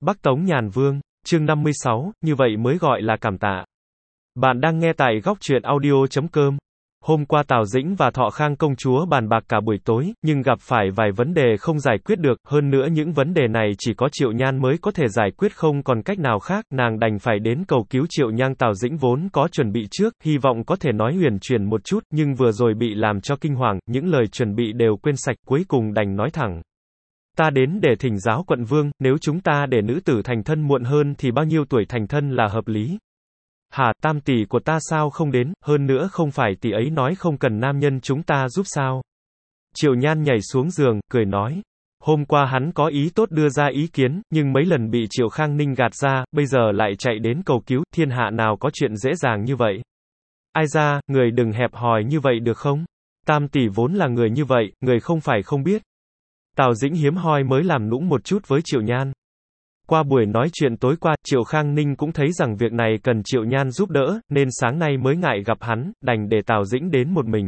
Bắc Tống Nhàn Vương, chương 56, như vậy mới gọi là cảm tạ. Bạn đang nghe tại góc truyện audio.com. Hôm qua Tào Dĩnh và Thọ Khang công chúa bàn bạc cả buổi tối, nhưng gặp phải vài vấn đề không giải quyết được, hơn nữa những vấn đề này chỉ có Triệu Nhan mới có thể giải quyết, không còn cách nào khác, nàng đành phải đến cầu cứu Triệu Nhan. Tào Dĩnh vốn có chuẩn bị trước, hy vọng có thể nói huyền chuyển một chút, nhưng vừa rồi bị làm cho kinh hoàng, những lời chuẩn bị đều quên sạch, cuối cùng đành nói thẳng. Ta đến để thỉnh giáo quận vương, nếu chúng ta để nữ tử thành thân muộn hơn thì bao nhiêu tuổi thành thân là hợp lý? Hả, tam tỷ của ta sao không đến, hơn nữa không phải tỷ ấy nói không cần nam nhân chúng ta giúp sao? Triệu Nhan nhảy xuống giường, cười nói. Hôm qua hắn có ý tốt đưa ra ý kiến, nhưng mấy lần bị Triệu Khang Ninh gạt ra, bây giờ lại chạy đến cầu cứu, thiên hạ nào có chuyện dễ dàng như vậy? Ai ra, người đừng hẹp hòi như vậy được không? Tam tỷ vốn là người như vậy, người không phải không biết. Tào Dĩnh hiếm hoi mới làm nũng một chút với Triệu Nhan. Qua buổi nói chuyện tối qua, Triệu Khang Ninh cũng thấy rằng việc này cần Triệu Nhan giúp đỡ, nên sáng nay mới ngại gặp hắn, đành để Tào Dĩnh đến một mình.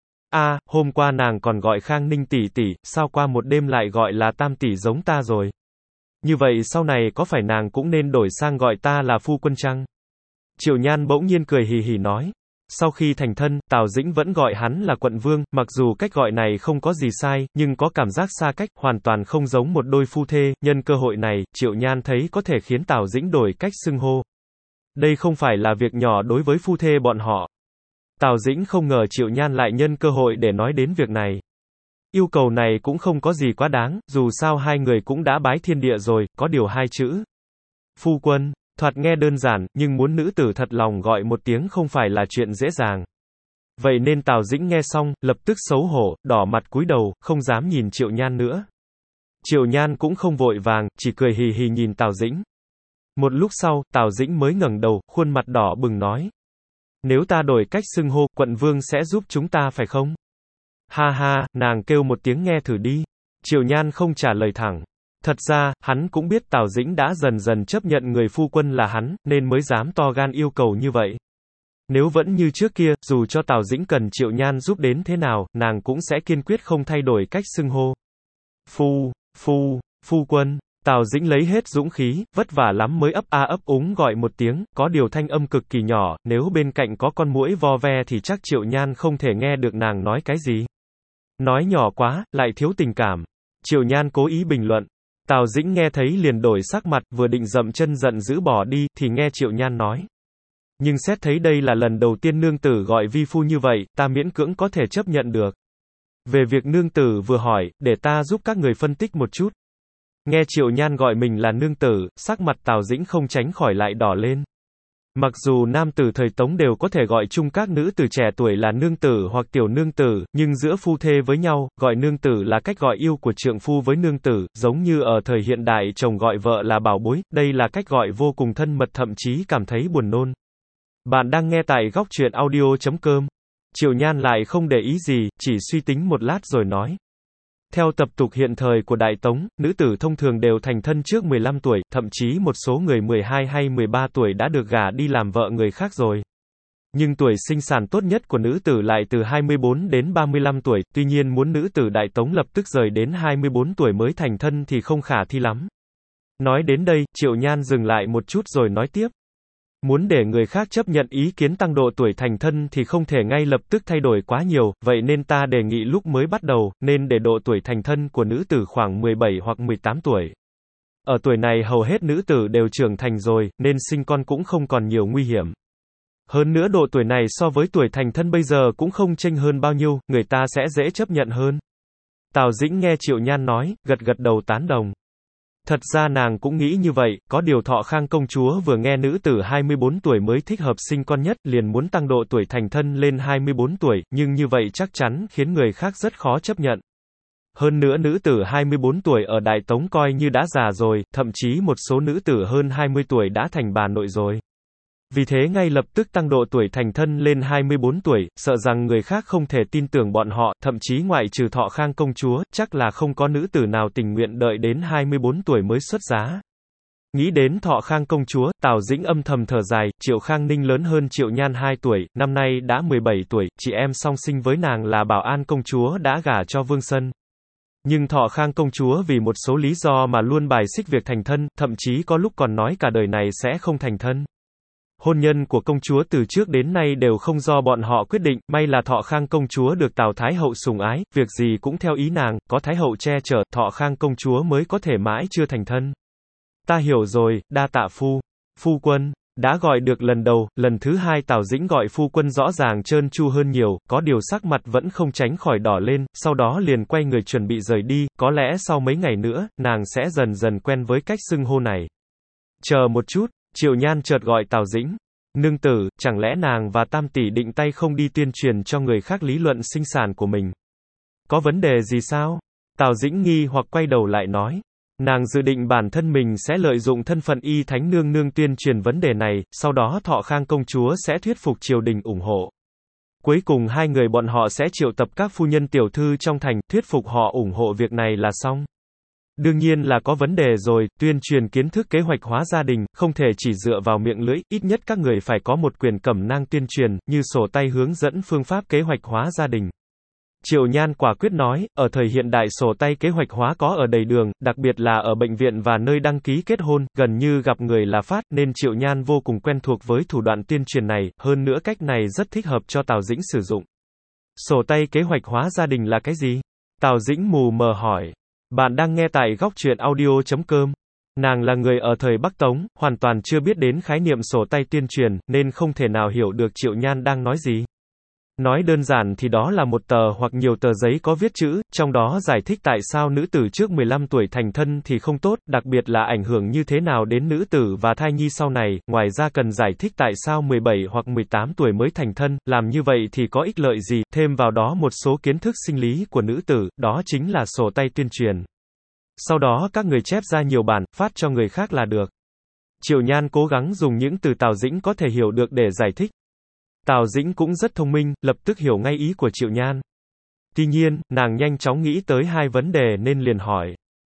Hôm qua nàng còn gọi Khang Ninh tỷ tỷ, sao qua một đêm lại gọi là tam tỷ giống ta rồi? Như vậy sau này có phải nàng cũng nên đổi sang gọi ta là phu quân chăng? Triệu Nhan bỗng nhiên cười hì hì nói. Sau khi thành thân, Tào Dĩnh vẫn gọi hắn là quận vương, mặc dù cách gọi này không có gì sai, nhưng có cảm giác xa cách, hoàn toàn không giống một đôi phu thê. Nhân cơ hội này, Triệu Nhan thấy có thể khiến Tào Dĩnh đổi cách xưng hô. Đây không phải là việc nhỏ đối với phu thê bọn họ. Tào Dĩnh không ngờ Triệu Nhan lại nhân cơ hội để nói đến việc này. Yêu cầu này cũng không có gì quá đáng, dù sao hai người cũng đã bái thiên địa rồi, có điều hai chữ. Phu quân. Thoạt nghe đơn giản, nhưng muốn nữ tử thật lòng gọi một tiếng không phải là chuyện dễ dàng. Vậy nên Tào Dĩnh nghe xong, lập tức xấu hổ, đỏ mặt cúi đầu, không dám nhìn Triệu Nhan nữa. Triệu Nhan cũng không vội vàng, chỉ cười hì hì nhìn Tào Dĩnh. Một lúc sau, Tào Dĩnh mới ngẩng đầu, khuôn mặt đỏ bừng nói. Nếu ta đổi cách xưng hô, quận vương sẽ giúp chúng ta phải không? Ha ha, nàng kêu một tiếng nghe thử đi. Triệu Nhan không trả lời thẳng. Thật ra, hắn cũng biết Tào Dĩnh đã dần dần chấp nhận người phu quân là hắn, nên mới dám to gan yêu cầu như vậy. Nếu vẫn như trước kia, dù cho Tào Dĩnh cần Triệu Nhan giúp đến thế nào, nàng cũng sẽ kiên quyết không thay đổi cách xưng hô. Phu quân. Tào Dĩnh lấy hết dũng khí, vất vả lắm mới ấp úng gọi một tiếng, có điều thanh âm cực kỳ nhỏ, nếu bên cạnh có con muỗi vo ve thì chắc Triệu Nhan không thể nghe được nàng nói cái gì. Nói nhỏ quá, lại thiếu tình cảm. Triệu Nhan cố ý bình luận. Tào Dĩnh nghe thấy liền đổi sắc mặt, vừa định dậm chân giận dữ bỏ đi, thì nghe Triệu Nhan nói. Nhưng xét thấy đây là lần đầu tiên nương tử gọi vi phu như vậy, ta miễn cưỡng có thể chấp nhận được. Về việc nương tử vừa hỏi, để ta giúp các người phân tích một chút. Nghe Triệu Nhan gọi mình là nương tử, sắc mặt Tào Dĩnh không tránh khỏi lại đỏ lên. Mặc dù nam tử thời Tống đều có thể gọi chung các nữ tử trẻ tuổi là nương tử hoặc tiểu nương tử, nhưng giữa phu thê với nhau, gọi nương tử là cách gọi yêu của trượng phu với nương tử, giống như ở thời hiện đại chồng gọi vợ là bảo bối, đây là cách gọi vô cùng thân mật, thậm chí cảm thấy buồn nôn. Bạn đang nghe tại góc truyện audio.com. Triệu Nhan lại không để ý gì, chỉ suy tính một lát rồi nói. Theo tập tục hiện thời của Đại Tống, nữ tử thông thường đều thành thân trước 15 tuổi, thậm chí một số người 12 hay 13 tuổi đã được gả đi làm vợ người khác rồi. Nhưng tuổi sinh sản tốt nhất của nữ tử lại từ 24 đến 35 tuổi, tuy nhiên muốn nữ tử Đại Tống lập tức rời đến 24 tuổi mới thành thân thì không khả thi lắm. Nói đến đây, Triệu Nhan dừng lại một chút rồi nói tiếp. Muốn để người khác chấp nhận ý kiến tăng độ tuổi thành thân thì không thể ngay lập tức thay đổi quá nhiều, vậy nên ta đề nghị lúc mới bắt đầu, nên để độ tuổi thành thân của nữ tử khoảng 17 hoặc 18 tuổi. Ở tuổi này hầu hết nữ tử đều trưởng thành rồi, nên sinh con cũng không còn nhiều nguy hiểm. Hơn nữa độ tuổi này so với tuổi thành thân bây giờ cũng không chênh hơn bao nhiêu, người ta sẽ dễ chấp nhận hơn. Tào Dĩnh nghe Triệu Nhan nói, gật đầu tán đồng. Thật ra nàng cũng nghĩ như vậy, có điều Thọ Khang công chúa vừa nghe nữ tử 24 tuổi mới thích hợp sinh con nhất, liền muốn tăng độ tuổi thành thân lên 24 tuổi, nhưng như vậy chắc chắn khiến người khác rất khó chấp nhận. Hơn nữa nữ tử 24 tuổi ở Đại Tống coi như đã già rồi, thậm chí một số nữ tử hơn 20 tuổi đã thành bà nội rồi. Vì thế ngay lập tức tăng độ tuổi thành thân lên 24 tuổi, sợ rằng người khác không thể tin tưởng bọn họ, thậm chí ngoại trừ Thọ Khang công chúa, chắc là không có nữ tử nào tình nguyện đợi đến 24 tuổi mới xuất giá. Nghĩ đến Thọ Khang công chúa, Tào Dĩnh âm thầm thở dài, Triệu Khang Ninh lớn hơn Triệu Nhan 2 tuổi, năm nay đã 17 tuổi, chị em song sinh với nàng là Bảo An công chúa đã gả cho Vương Sân. Nhưng Thọ Khang công chúa vì một số lý do mà luôn bài xích việc thành thân, thậm chí có lúc còn nói cả đời này sẽ không thành thân. Hôn nhân của công chúa từ trước đến nay đều không do bọn họ quyết định, may là Thọ Khang công chúa được Tào Thái hậu sủng ái, việc gì cũng theo ý nàng, có Thái hậu che chở, Thọ Khang công chúa mới có thể mãi chưa thành thân. Ta hiểu rồi, đa tạ phu quân. Đã gọi được lần đầu, lần thứ hai Tào Dĩnh gọi phu quân rõ ràng trơn tru hơn nhiều, có điều sắc mặt vẫn không tránh khỏi đỏ lên, sau đó liền quay người chuẩn bị rời đi, có lẽ sau mấy ngày nữa, nàng sẽ dần dần quen với cách xưng hô này. Chờ một chút, Triệu Nhan chợt gọi Tào Dĩnh. Nương tử, chẳng lẽ nàng và Tam tỷ định tay không đi tuyên truyền cho người khác lý luận sinh sản của mình? Có vấn đề gì sao? Tào Dĩnh nghi hoặc quay đầu lại nói. Nàng dự định bản thân mình sẽ lợi dụng thân phận y thánh nương nương tuyên truyền vấn đề này, sau đó Thọ Khang công chúa sẽ thuyết phục triều đình ủng hộ. Cuối cùng hai người bọn họ sẽ triệu tập các phu nhân tiểu thư trong thành, thuyết phục họ ủng hộ việc này là xong. Đương nhiên là có vấn đề rồi, tuyên truyền kiến thức kế hoạch hóa gia đình, không thể chỉ dựa vào miệng lưỡi, ít nhất các người phải có một quyền cẩm nang tuyên truyền, như sổ tay hướng dẫn phương pháp kế hoạch hóa gia đình. Triệu Nhan quả quyết nói, ở thời hiện đại sổ tay kế hoạch hóa có ở đầy đường, đặc biệt là ở bệnh viện và nơi đăng ký kết hôn, gần như gặp người là phát, nên Triệu Nhan vô cùng quen thuộc với thủ đoạn tuyên truyền này, hơn nữa cách này rất thích hợp cho Tào Dĩnh sử dụng. Sổ tay kế hoạch hóa gia đình là cái gì? Tào Dĩnh mù mờ hỏi. Bạn đang nghe tại góc truyện audio.com. Nàng là người ở thời Bắc Tống, hoàn toàn chưa biết đến khái niệm sổ tay tuyên truyền, nên không thể nào hiểu được Triệu Nhan đang nói gì. Nói đơn giản thì đó là một tờ hoặc nhiều tờ giấy có viết chữ, trong đó giải thích tại sao nữ tử trước 15 tuổi thành thân thì không tốt, đặc biệt là ảnh hưởng như thế nào đến nữ tử và thai nhi sau này, ngoài ra cần giải thích tại sao 17 hoặc 18 tuổi mới thành thân, làm như vậy thì có ích lợi gì, thêm vào đó một số kiến thức sinh lý của nữ tử, đó chính là sổ tay tuyên truyền. Sau đó các người chép ra nhiều bản, phát cho người khác là được. Triệu Nhan cố gắng dùng những từ Tào Dĩnh có thể hiểu được để giải thích. Tào Dĩnh cũng rất thông minh, lập tức hiểu ngay ý của Triệu Nhan. Tuy nhiên, nàng nhanh chóng nghĩ tới hai vấn đề nên liền hỏi.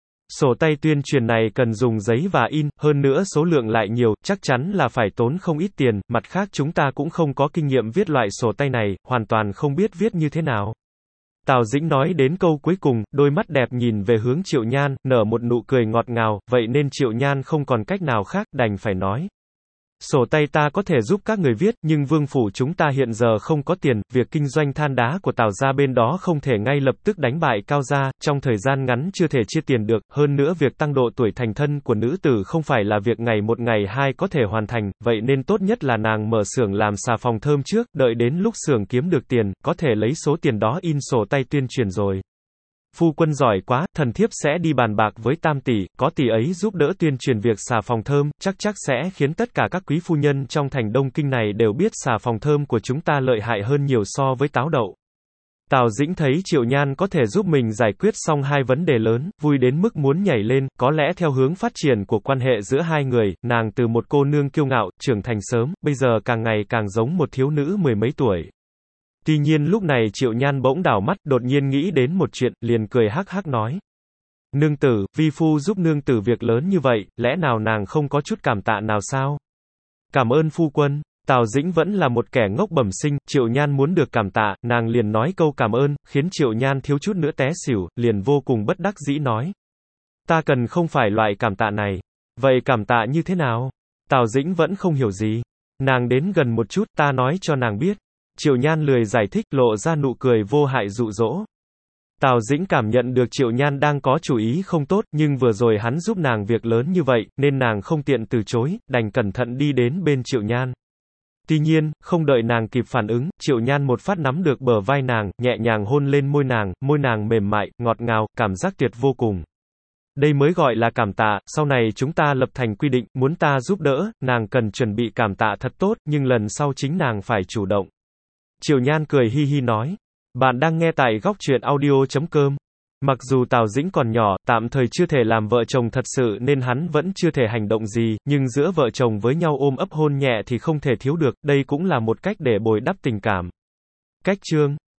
Sổ tay tuyên truyền này cần dùng giấy và in, hơn nữa số lượng lại nhiều, chắc chắn là phải tốn không ít tiền, mặt khác chúng ta cũng không có kinh nghiệm viết loại sổ tay này, hoàn toàn không biết viết như thế nào. Tào Dĩnh nói đến câu cuối cùng, đôi mắt đẹp nhìn về hướng Triệu Nhan, nở một nụ cười ngọt ngào, vậy nên Triệu Nhan không còn cách nào khác, đành phải nói. Sổ tay ta có thể giúp các người viết, nhưng vương phủ chúng ta hiện giờ không có tiền, việc kinh doanh than đá của Tào gia bên đó không thể ngay lập tức đánh bại Cao gia, trong thời gian ngắn chưa thể chia tiền được, hơn nữa việc tăng độ tuổi thành thân của nữ tử không phải là việc ngày một ngày hai có thể hoàn thành, vậy nên tốt nhất là nàng mở xưởng làm xà phòng thơm trước, đợi đến lúc xưởng kiếm được tiền, có thể lấy số tiền đó in sổ tay tuyên truyền rồi. Phu quân giỏi quá, thần thiếp sẽ đi bàn bạc với Tam tỷ, có tỷ ấy giúp đỡ tuyên truyền việc xà phòng thơm, chắc sẽ khiến tất cả các quý phu nhân trong thành Đông Kinh này đều biết xà phòng thơm của chúng ta lợi hại hơn nhiều so với táo đậu. Tào Dĩnh thấy Triệu Nhan có thể giúp mình giải quyết xong hai vấn đề lớn, vui đến mức muốn nhảy lên, có lẽ theo hướng phát triển của quan hệ giữa hai người, nàng từ một cô nương kiêu ngạo, trưởng thành sớm, bây giờ càng ngày càng giống một thiếu nữ mười mấy tuổi. Tuy nhiên lúc này Triệu Nhan bỗng đảo mắt, đột nhiên nghĩ đến một chuyện, liền cười hắc hắc nói. Nương tử, vi phu giúp nương tử việc lớn như vậy, lẽ nào nàng không có chút cảm tạ nào sao? Cảm ơn phu quân. Tào Dĩnh vẫn là một kẻ ngốc bẩm sinh, Triệu Nhan muốn được cảm tạ, nàng liền nói câu cảm ơn, khiến Triệu Nhan thiếu chút nữa té xỉu, liền vô cùng bất đắc dĩ nói. Ta cần không phải loại cảm tạ này. Vậy cảm tạ như thế nào? Tào Dĩnh vẫn không hiểu gì. Nàng đến gần một chút, ta nói cho nàng biết. Triệu Nhan lười giải thích, lộ ra nụ cười vô hại dụ dỗ. Tào Dĩnh cảm nhận được Triệu Nhan đang có chủ ý không tốt, nhưng vừa rồi hắn giúp nàng việc lớn như vậy, nên nàng không tiện từ chối, đành cẩn thận đi đến bên Triệu Nhan. Tuy nhiên, không đợi nàng kịp phản ứng, Triệu Nhan một phát nắm được bờ vai nàng, nhẹ nhàng hôn lên môi nàng mềm mại, ngọt ngào, cảm giác tuyệt vô cùng. Đây mới gọi là cảm tạ, sau này chúng ta lập thành quy định, muốn ta giúp đỡ, nàng cần chuẩn bị cảm tạ thật tốt, nhưng lần sau chính nàng phải chủ động. Triệu Nhan cười hi hi nói. Bạn đang nghe tại góc truyện audio.com. Mặc dù Tào Dĩnh còn nhỏ, tạm thời chưa thể làm vợ chồng thật sự nên hắn vẫn chưa thể hành động gì, nhưng giữa vợ chồng với nhau ôm ấp hôn nhẹ thì không thể thiếu được, đây cũng là một cách để bồi đắp tình cảm. Cách chương